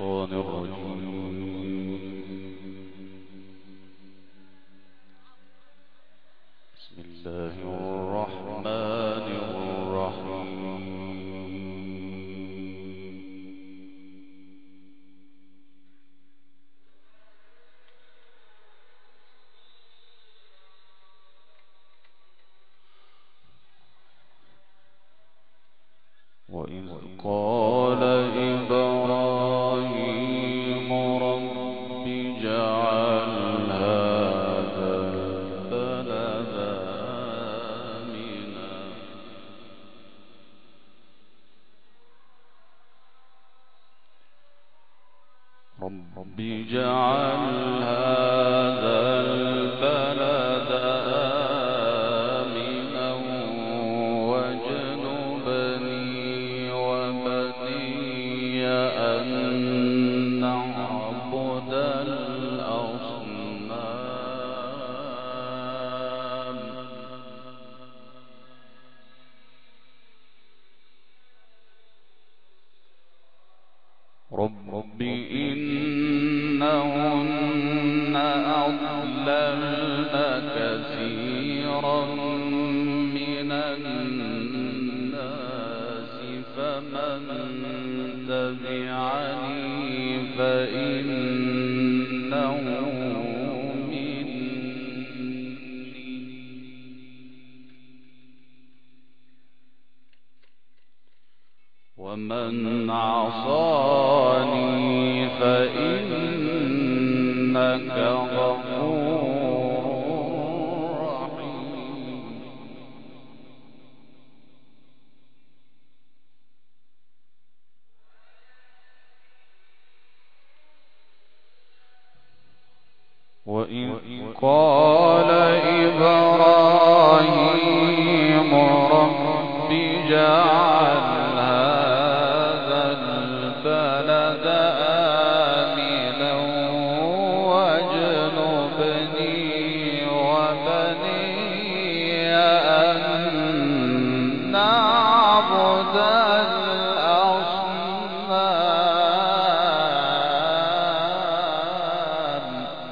الشيطان الرجيم. بسم الله الرحمن الرحيم. وإذ قال إبراهيم رب اجعل هذا البلد آمنا رب اجعل هذا البلد آمنا واجنبني وبني أن نعبد الأصنام رب إنهن أضللن كثيرا من الناس فمن تبعني فإنه مني ومن عصاني فإنك غفور رحيم وإذ قال إبراهيم رب اجعل هذا البلد آمنا واجنبني وبني أن نعبد الأصنام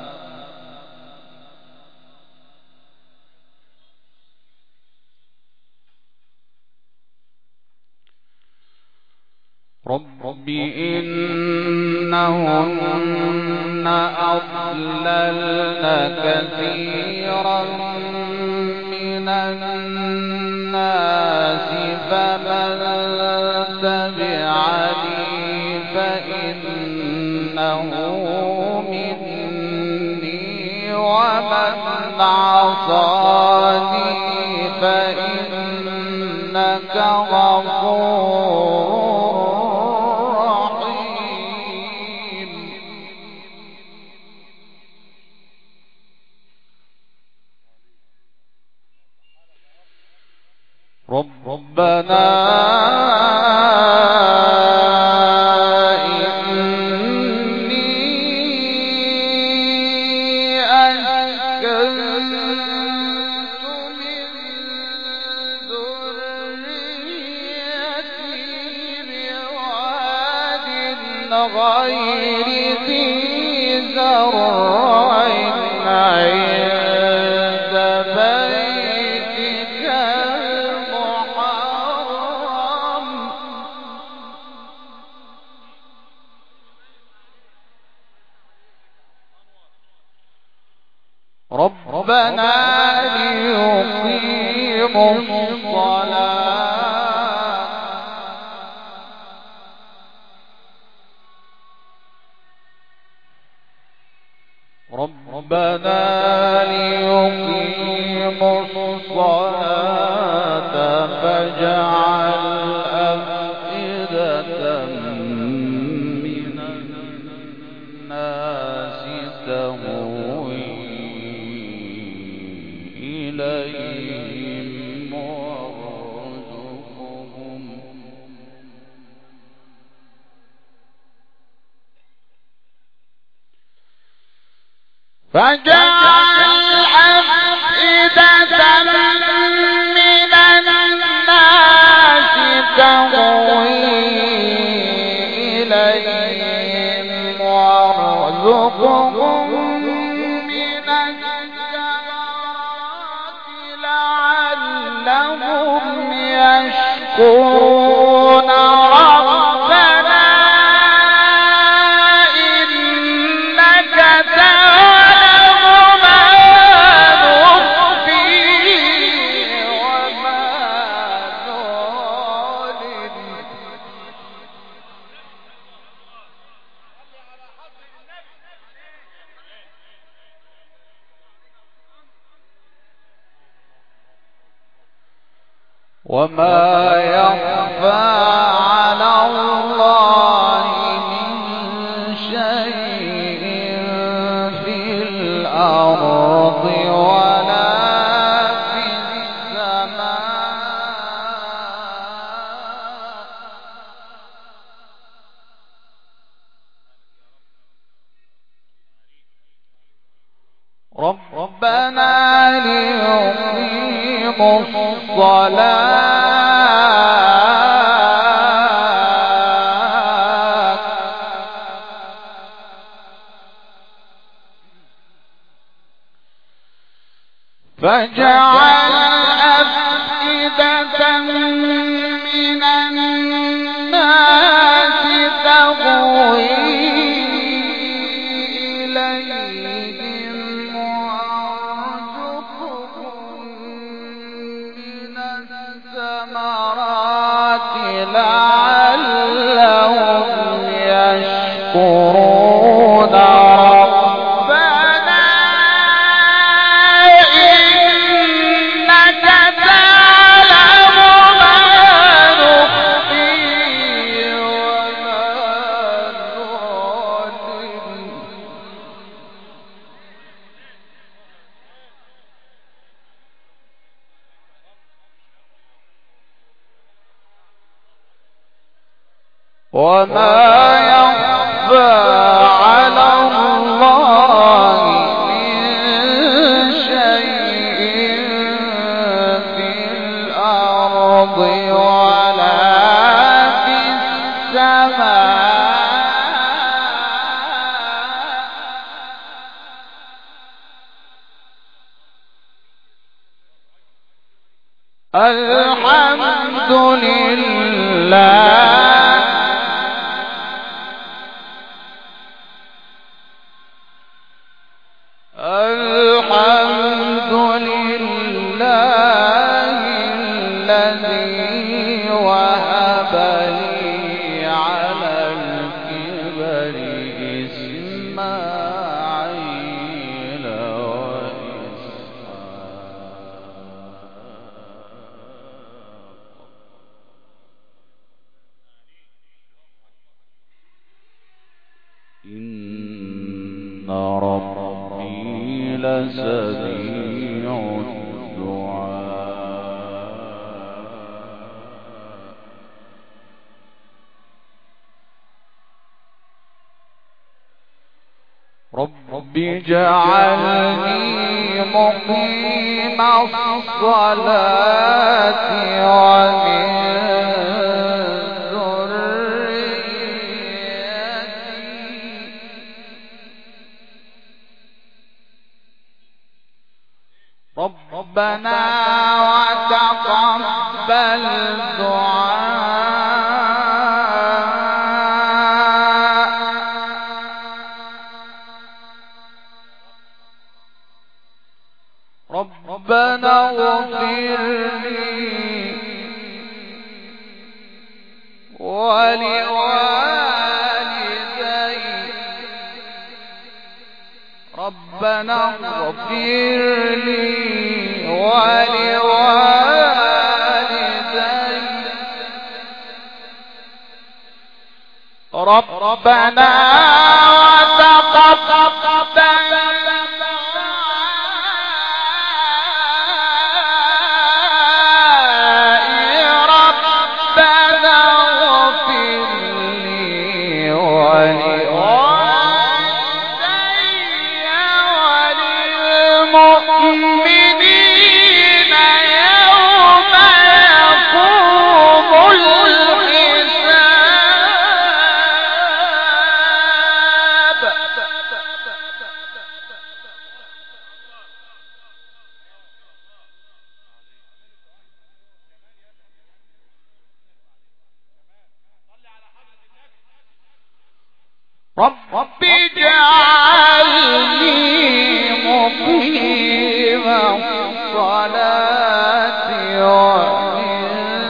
رب إنهن أضللن كثيرا من الناس فمن تبعني فإنه مني ومن عصاني فإنك غفور ربنا إني أسكنت من ذريتي بواد غير ذي زرع عند بيتك المحرم ربنا ليقيموا الصلاة فاجعل أفئدة من الناس تهوي إليهم وارزقهم فاجعل أفئدة من الناس تهوي إليهم وارزقهم من الثمرات لعلهم يشكرون ربنا إنك تعلم ما نخفي وما نعلن وما يخفى على الله من شيء في الأرض ولا في السماء ربنا ليقيموا الصلاة فاجعل أفئدة من الناس تهوي إليهم وارزقهم من الثمرات لعلهم يشكرون ربنا إنك تعلم ما نخفي وما نعلن وما يخفى على الله من شيء في الأرض ولا في السماء الحمد لله الحمد لله الذي وهب لي على الكبر إسماعيل وإسحاق إن ربي لسميع الدعاء رب اجعلني مقيم الصلاة ومن ربنا وتقبل دعاء ربنا اغفر لي ولوالدي ربنا اغفر لي ولوالدي ربنا وتقبل ربنا اغفر لي ولوالدي وللمؤمنين يوم يقوم الحساب رب اجعلني مقيم الصلاة ومن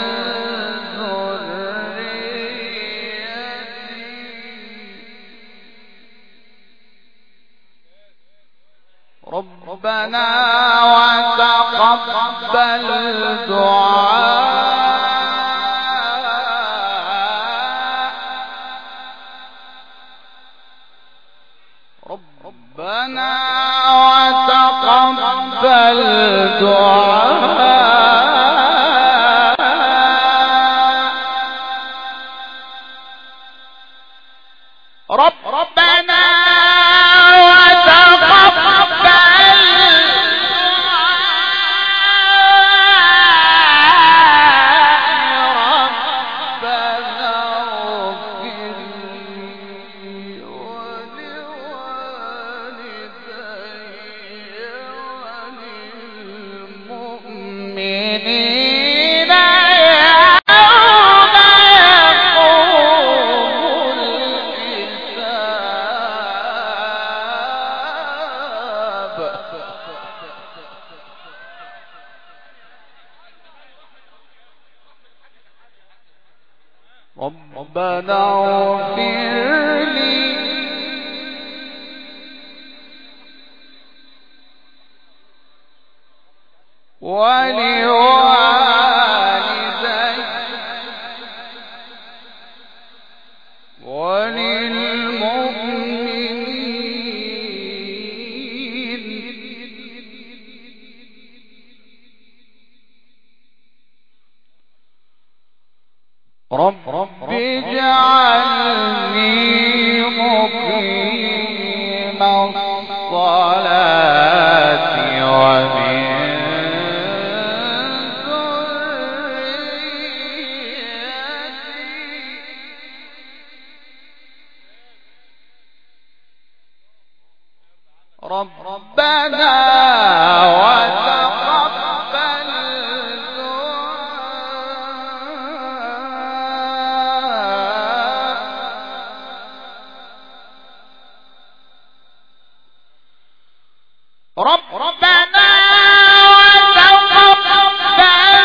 ذريتي ربنا وتقبل دعاء ربنا وتقبل دعاء ربنا وتقبل ربنا اغفر لي ولوالدي وللمؤمنين رب اجعلني مقيم الصلاة ومن ذريتي ربنا وتقبل ربنا وتقبل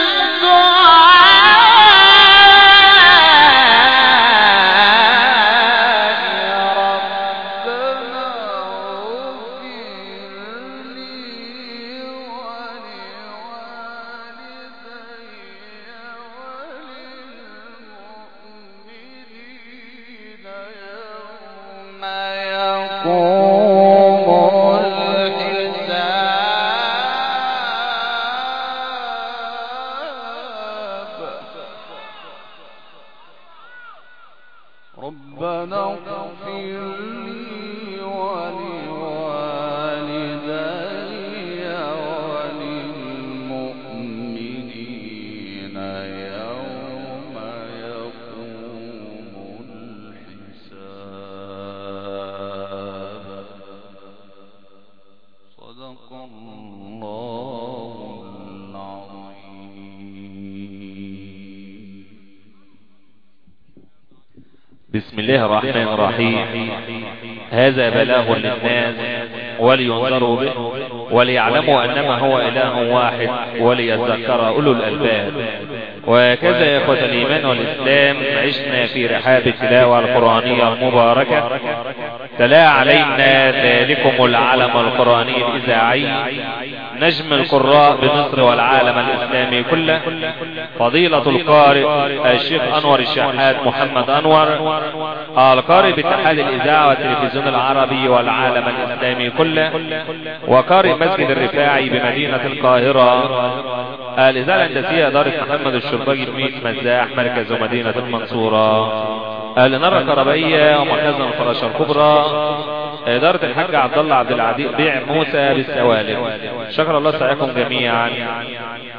ربنا اغفر لي ولوالدي وللمؤمنين يوم يقوم الحساب صدق الله العظيم. بسم الله الرحمن الرحيم. هذا بلاغ للناس ولينذروا به وليعلموا أنما هو إله واحد وليذكر أولو الألباب. وكذا يا إخوة الإيمان والإسلام عشنا في رحاب التلاوة القرآنية المباركة. تلا علينا ذلكم العلم القرآني الإذاعي نجم القراء بمصر والعالم الإسلامي كله، فضيلة القارئ الشيخ أنور الشحات محمد أنور، القارئ باتحاد الإذاعة والتلفزيون العربي والعالم الإسلامي كله، وقارئ مسجد الرفاعي بمدينة القاهرة، الإذاعة الهندسية إدارة محمد الشرباجي بميت مزاح مركز ومدينة المنصورة، الإنارة الكهربائية ومخازن الفراشة الكبرى، إدارة الحاج عبد الله عبد العزيز بيع موسى بالسوالف. شكر الله سعيكم جميعا.